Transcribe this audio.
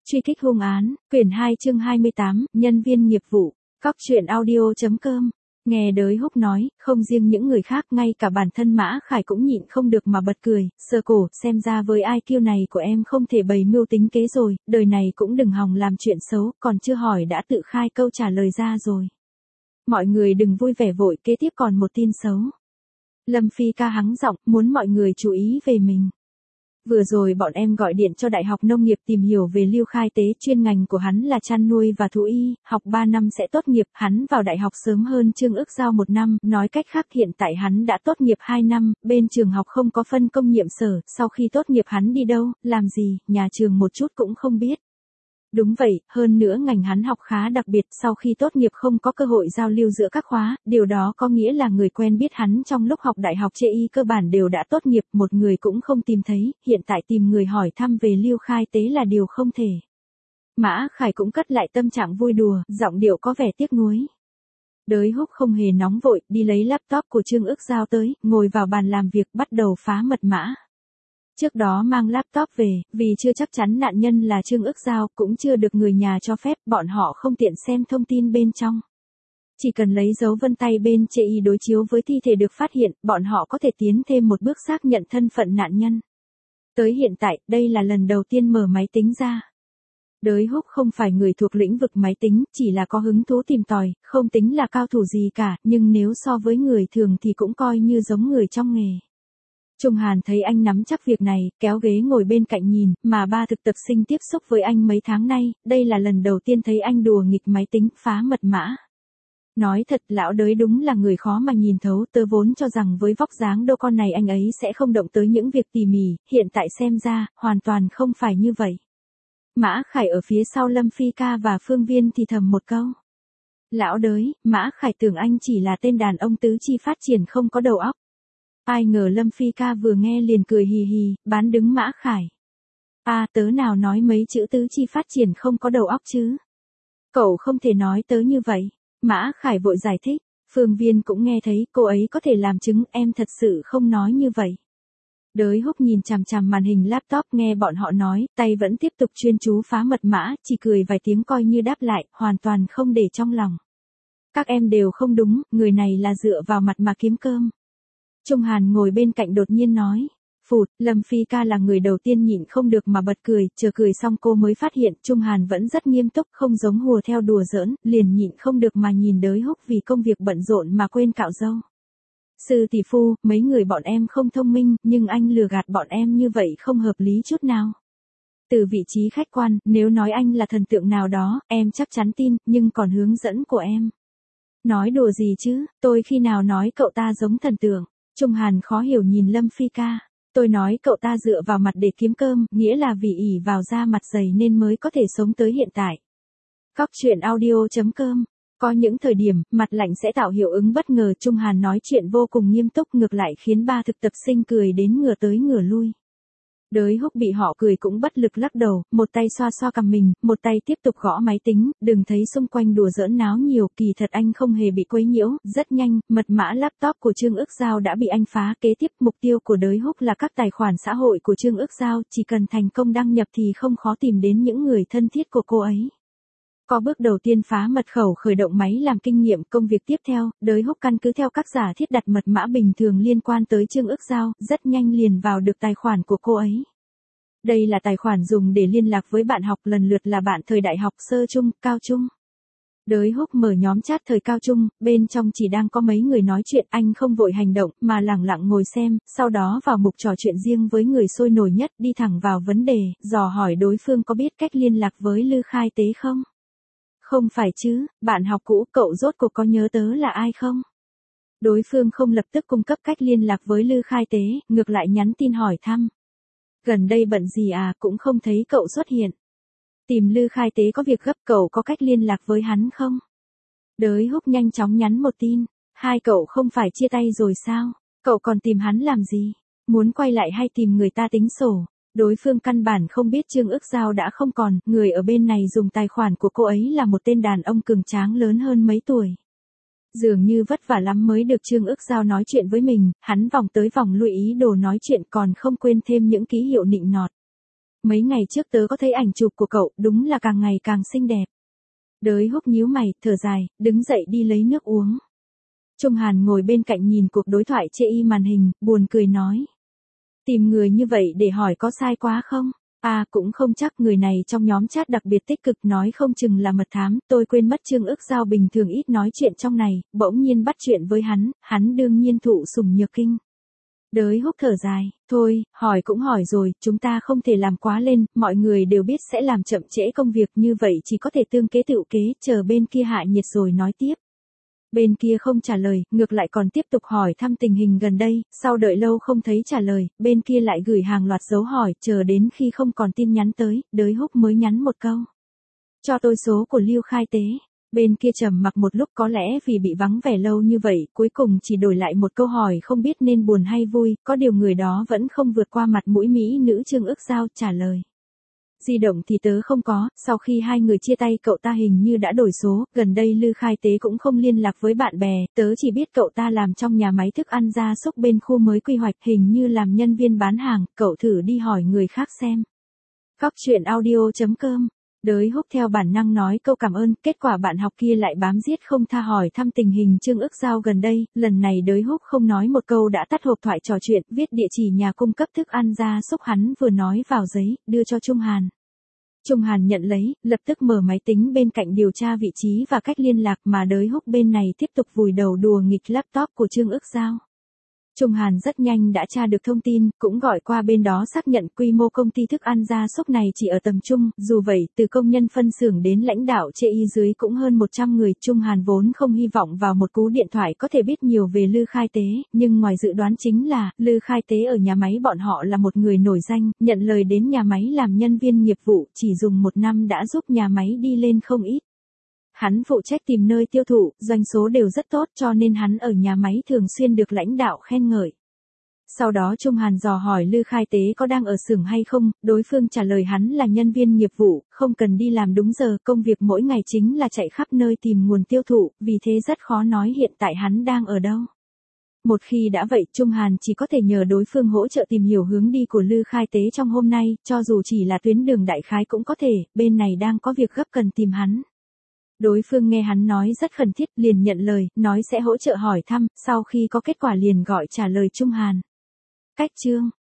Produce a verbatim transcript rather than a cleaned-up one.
Truy kích hung án, quyển hai chương hai mươi tám, nhân viên nghiệp vụ, Cóc truyện audio.com. Nghe Đới Húc nói, không riêng những người khác, ngay cả bản thân Mã Khải cũng nhịn không được mà bật cười, sờ cổ, xem ra với i kiu này của em không thể bày mưu tính kế rồi, đời này cũng đừng hòng làm chuyện xấu, còn chưa hỏi đã tự khai câu trả lời ra rồi. Mọi người đừng vui vẻ vội, kế tiếp còn một tin xấu. Lâm Phi ca hắng giọng, muốn mọi người chú ý về mình. Vừa rồi bọn em gọi điện cho Đại học Nông nghiệp tìm hiểu về Lưu Khai Tế, chuyên ngành của hắn là chăn nuôi và thú y, học ba năm sẽ tốt nghiệp, hắn vào đại học sớm hơn Trương Ước Giao một năm, nói cách khác hiện tại hắn đã tốt nghiệp hai năm, bên trường học không có phân công nhiệm sở, sau khi tốt nghiệp hắn đi đâu, làm gì, nhà trường một chút cũng không biết. Đúng vậy, hơn nữa ngành hắn học khá đặc biệt, sau khi tốt nghiệp không có cơ hội giao lưu giữa các khóa, điều đó có nghĩa là người quen biết hắn trong lúc học đại học chê y cơ bản đều đã tốt nghiệp, một người cũng không tìm thấy, hiện tại tìm người hỏi thăm về Lưu Khai Tế là điều không thể. Mã Khải cũng cất lại tâm trạng vui đùa, giọng điệu có vẻ tiếc nuối. Đới Húc không hề nóng vội, đi lấy laptop của Trương Ước Giao tới, ngồi vào bàn làm việc bắt đầu phá mật mã. Trước đó mang laptop về, vì chưa chắc chắn nạn nhân là Trương Ước Giao, cũng chưa được người nhà cho phép, bọn họ không tiện xem thông tin bên trong. Chỉ cần lấy dấu vân tay bên chê y đối chiếu với thi thể được phát hiện, bọn họ có thể tiến thêm một bước xác nhận thân phận nạn nhân. Tới hiện tại, đây là lần đầu tiên mở máy tính ra. Đới Húc không phải người thuộc lĩnh vực máy tính, chỉ là có hứng thú tìm tòi, không tính là cao thủ gì cả, nhưng nếu so với người thường thì cũng coi như giống người trong nghề. Trung Hàn thấy anh nắm chắc việc này, kéo ghế ngồi bên cạnh nhìn, mà ba thực tập sinh tiếp xúc với anh mấy tháng nay, đây là lần đầu tiên thấy anh đùa nghịch máy tính, phá mật mã. Nói thật, lão Đới đúng là người khó mà nhìn thấu, tớ vốn cho rằng với vóc dáng đô con này anh ấy sẽ không động tới những việc tỉ mỉ, hiện tại xem ra, hoàn toàn không phải như vậy. Mã Khải ở phía sau Lâm Phi ca và Phương Viên thì thầm một câu. Lão Đới, Mã Khải tưởng anh chỉ là tên đàn ông tứ chi phát triển không có đầu óc. Ai ngờ Lâm Phi ca vừa nghe liền cười hì hì, bán đứng Mã Khải. À, tớ nào nói mấy chữ tứ chi phát triển không có đầu óc chứ. Cậu không thể nói tớ như vậy. Mã Khải vội giải thích, Phương Viên cũng nghe thấy, cô ấy có thể làm chứng, em thật sự không nói như vậy. Đới Húc nhìn chằm chằm màn hình laptop nghe bọn họ nói, tay vẫn tiếp tục chuyên chú phá mật mã, chỉ cười vài tiếng coi như đáp lại, hoàn toàn không để trong lòng. Các em đều không đúng, người này là dựa vào mặt mà kiếm cơm. Trung Hàn ngồi bên cạnh đột nhiên nói. Phụt, Lâm Phi ca là người đầu tiên nhịn không được mà bật cười, chờ cười xong cô mới phát hiện Trung Hàn vẫn rất nghiêm túc, không giống hùa theo đùa giỡn, liền nhịn không được mà nhìn Đới Húc vì công việc bận rộn mà quên cạo râu. Sư tỷ phu, mấy người bọn em không thông minh, nhưng anh lừa gạt bọn em như vậy không hợp lý chút nào. Từ vị trí khách quan, nếu nói anh là thần tượng nào đó, em chắc chắn tin, nhưng còn hướng dẫn của em. Nói đùa gì chứ, tôi khi nào nói cậu ta giống thần tượng. Trung Hàn khó hiểu nhìn Lâm Phi ca. Tôi nói cậu ta dựa vào mặt để kiếm cơm, nghĩa là vì ỷ vào da mặt dày nên mới có thể sống tới hiện tại. Cóc truyện audio.com. Có những thời điểm, mặt lạnh sẽ tạo hiệu ứng bất ngờ. Trung Hàn nói chuyện vô cùng nghiêm túc ngược lại khiến ba thực tập sinh cười đến ngửa tới ngửa lui. Đới Húc bị họ cười cũng bất lực lắc đầu, một tay xoa xoa cằm mình, một tay tiếp tục gõ máy tính, đừng thấy xung quanh đùa giỡn náo nhiều, kỳ thật anh không hề bị quấy nhiễu, rất nhanh, mật mã laptop của Trương Ước Giao đã bị anh phá, kế tiếp mục tiêu của Đới Húc là các tài khoản xã hội của Trương Ước Giao, chỉ cần thành công đăng nhập thì không khó tìm đến những người thân thiết của cô ấy. Có bước đầu tiên phá mật khẩu khởi động máy làm kinh nghiệm, công việc tiếp theo, Đới Húc căn cứ theo các giả thiết đặt mật mã bình thường liên quan tới Trương Ước Giao, rất nhanh liền vào được tài khoản của cô ấy. Đây là tài khoản dùng để liên lạc với bạn học lần lượt là bạn thời đại học sơ trung, cao trung. Đới Húc mở nhóm chat thời cao trung, bên trong chỉ đang có mấy người nói chuyện, anh không vội hành động mà lẳng lặng ngồi xem, sau đó vào mục trò chuyện riêng với người sôi nổi nhất, đi thẳng vào vấn đề, dò hỏi đối phương có biết cách liên lạc với Lư Khai Tế không? Không phải chứ, bạn học cũ, cậu rốt cuộc có nhớ tớ là ai không? Đối phương không lập tức cung cấp cách liên lạc với Lư Khai Tế, ngược lại nhắn tin hỏi thăm. Gần đây bận gì à, cũng không thấy cậu xuất hiện. Tìm Lư Khai Tế có việc gấp, cậu có cách liên lạc với hắn không? Đới Húc nhanh chóng nhắn một tin. Hai cậu không phải chia tay rồi sao? Cậu còn tìm hắn làm gì? Muốn quay lại hay tìm người ta tính sổ? Đối phương căn bản không biết Trương Ước Giao đã không còn, người ở bên này dùng tài khoản của cô ấy là một tên đàn ông cường tráng lớn hơn mấy tuổi. Dường như vất vả lắm mới được Trương Ước Giao nói chuyện với mình, hắn vòng tới vòng lui ý đồ nói chuyện còn không quên thêm những ký hiệu nịnh nọt. mấy ngày trước tớ có thấy ảnh chụp của cậu, đúng là càng ngày càng xinh đẹp. Đới Húc nhíu mày, thở dài, đứng dậy đi lấy nước uống. Trung Hàn ngồi bên cạnh nhìn cuộc đối thoại chê y màn hình, buồn cười nói. Tìm người như vậy để hỏi có sai quá không? À cũng không chắc, người này trong nhóm chat đặc biệt tích cực, nói không chừng là mật thám, tôi quên mất Trương Ức Giao bình thường ít nói chuyện trong này, bỗng nhiên bắt chuyện với hắn, hắn đương nhiên thụ sủng nhược kinh. Đới Húc thở dài, thôi, hỏi cũng hỏi rồi, chúng ta không thể làm quá lên, mọi người đều biết sẽ làm chậm trễ công việc, như vậy chỉ có thể tương kế tựu kế, chờ bên kia hạ nhiệt rồi nói tiếp. Bên kia không trả lời, ngược lại còn tiếp tục hỏi thăm tình hình gần đây, sau đợi lâu không thấy trả lời, bên kia lại gửi hàng loạt dấu hỏi, chờ đến khi không còn tin nhắn tới, Đới Húc mới nhắn một câu. Cho tôi số của Lưu Khai Tế. Bên kia trầm mặc một lúc, có lẽ vì bị vắng vẻ lâu như vậy, cuối cùng chỉ đổi lại một câu hỏi không biết nên buồn hay vui, có điều người đó vẫn không vượt qua mặt mũi mỹ nữ Trương Ức Giao, trả lời. Di động thì tớ không có, sau khi hai người chia tay cậu ta hình như đã đổi số, gần đây Lư Khai Tế cũng không liên lạc với bạn bè, tớ chỉ biết cậu ta làm trong nhà máy thức ăn gia súc bên khu mới quy hoạch, hình như làm nhân viên bán hàng, cậu thử đi hỏi người khác xem. Cóc truyện audio chấm com. Đới Húc theo bản năng nói câu cảm ơn, kết quả bạn học kia lại bám giết không tha hỏi thăm tình hình Trương Ức Giao gần đây, lần này Đới Húc không nói một câu đã tắt hộp thoại trò chuyện, viết địa chỉ nhà cung cấp thức ăn gia súc hắn vừa nói vào giấy, đưa cho Trung Hàn. Trung Hàn nhận lấy, lập tức mở máy tính bên cạnh điều tra vị trí và cách liên lạc, mà Đới Húc bên này tiếp tục vùi đầu đùa nghịch laptop của Trương Ức Giao. Trung Hàn rất nhanh đã tra được thông tin, cũng gọi qua bên đó xác nhận quy mô công ty thức ăn gia súc này chỉ ở tầm trung, dù vậy, từ công nhân phân xưởng đến lãnh đạo chê y dưới cũng hơn một trăm người, Trung Hàn vốn không hy vọng vào một cú điện thoại có thể biết nhiều về Lư Khai Tế, nhưng ngoài dự đoán chính là, Lư Khai Tế ở nhà máy bọn họ là một người nổi danh, nhận lời đến nhà máy làm nhân viên nghiệp vụ, chỉ dùng một năm đã giúp nhà máy đi lên không ít. Hắn phụ trách tìm nơi tiêu thụ, doanh số đều rất tốt cho nên hắn ở nhà máy thường xuyên được lãnh đạo khen ngợi. Sau đó Trung Hàn dò hỏi Lư Khai Tế có đang ở xưởng hay không, đối phương trả lời hắn là nhân viên nghiệp vụ, không cần đi làm đúng giờ, công việc mỗi ngày chính là chạy khắp nơi tìm nguồn tiêu thụ, vì thế rất khó nói hiện tại hắn đang ở đâu. Một khi đã vậy, Trung Hàn chỉ có thể nhờ đối phương hỗ trợ tìm hiểu hướng đi của Lư Khai Tế trong hôm nay, cho dù chỉ là tuyến đường đại khái cũng có thể, bên này đang có việc gấp cần tìm hắn. Đối phương nghe hắn nói rất khẩn thiết, liền nhận lời, nói sẽ hỗ trợ hỏi thăm, sau khi có kết quả liền gọi trả lời Trung Hàn. Cách chương